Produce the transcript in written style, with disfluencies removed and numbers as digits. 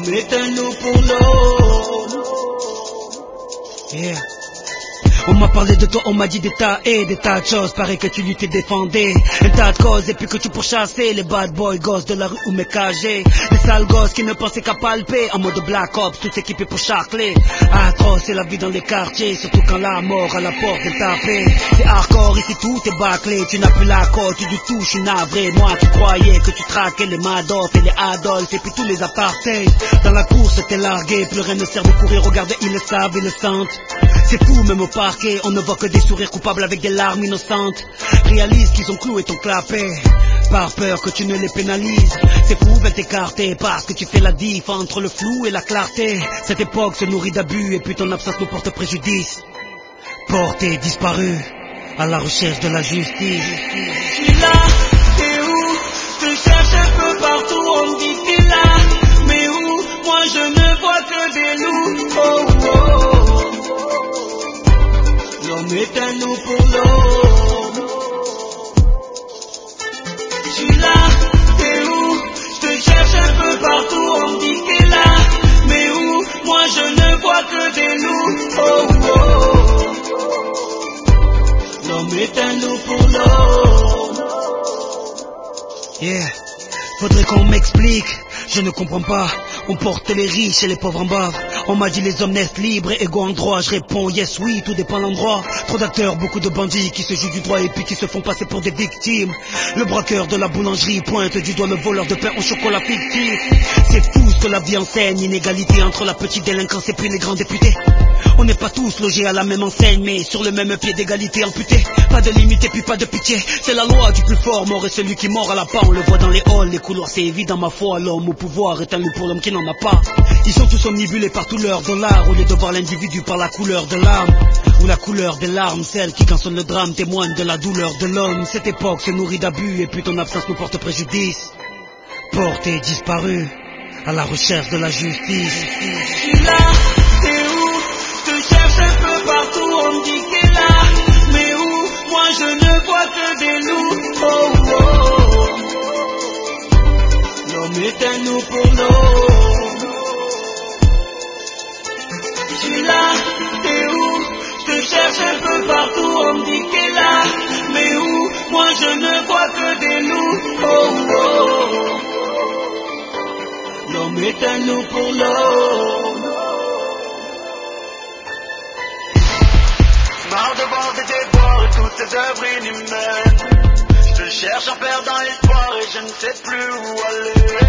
L'homme est un loup pour l'homme. Yeah. On m'a parlé de toi, on m'a dit des tas et des tas de choses. Paraît que tu luttais, défendais un tas de causes. Et puis que tu pourchassais les bad boys gosses de la rue ou mes cagés. Les sales gosses qui ne pensaient qu'à palper. En mode Black Ops, tout équipé pour charcler. Atroce c'est la vie dans les quartiers. Surtout quand la mort à la porte est tapée. C'est hardcore, ici tout est bâclé. Tu n'as plus la côte du tout, je suis navré. Moi qui croyais que tu traquais les Madoff et les Adolphe. Et puis tous les apartheid. Dans la course t'es largué. Plus rien ne sert de courir, regarde ils le savent, ils le sentent. C'est fou même au parquet, on ne voit que des sourires coupables avec des larmes innocentes. Réalise qu'ils ont cloué ton clapet, par peur que tu ne les pénalises. C'est fou veulent t'écarter parce que tu fais la diff entre le flou et la clarté. Cette époque se nourrit d'abus et puis ton absence nous porte préjudice. Porté disparu, à la recherche de la justice. Je suis là, t'es où? Je te cherche un peu partout, on me dit t'es là. Mais où? Moi je ne vois que des loups. Oh oh. L'homme est un loup pour l'homme. Je suis là, t'es où? Je te cherche un peu partout, on me dit t'es là. Mais où? Moi je ne vois que des loups. Oh oh. L'homme est un loup pour l'homme. Yeah, faudrait qu'on m'explique, je ne comprends pas. On porte les riches et les pauvres en bas. On m'a dit les hommes naissent libres et égaux en droit. Je réponds yes oui, tout dépend de l'endroit. Trop d'acteurs, beaucoup de bandits qui se jouent du droit et puis qui se font passer pour des victimes. Le braqueur de la boulangerie pointe du doigt le voleur de pain au chocolat fictif. C'est fou ce que la vie enseigne, inégalité entre la petite délinquance et puis les grands députés. On n'est pas tous logés à la même enseigne, mais sur le même pied d'égalité amputé. Pas de limite et puis pas de pitié. C'est la loi du plus fort, mort est celui qui mord à la part. On le voit dans les halls, les couloirs, c'est évident ma foi. L'homme au pouvoir est un loup pour l'homme qui n'en a pas. Ils sont tous omnibulés par tout leur dollar, au lieu de voir l'individu par la couleur de l'âme. Ou la couleur des larmes, celle qui quand sonne le drame témoigne de la douleur de l'homme. Cette époque se nourrit d'abus et puis ton absence nous porte préjudice. Porté disparu, à la recherche de la justice. Je suis là, t'es où? Je te cherche un peu partout, on me dit t'es là. Mais où? Moi je ne vois que des loups. Oh oh. L'homme est un loup pour l'homme. Je suis là, t'es où? Je te cherche un peu partout, on me dit t'es là. Mais où? Moi je ne vois que des loups. Oh oh. L'homme est un loup pour l'homme. Marre de voir des déboires et toutes ces œuvres inhumaines. Je te cherche en perdant espoir et je ne sais plus où aller.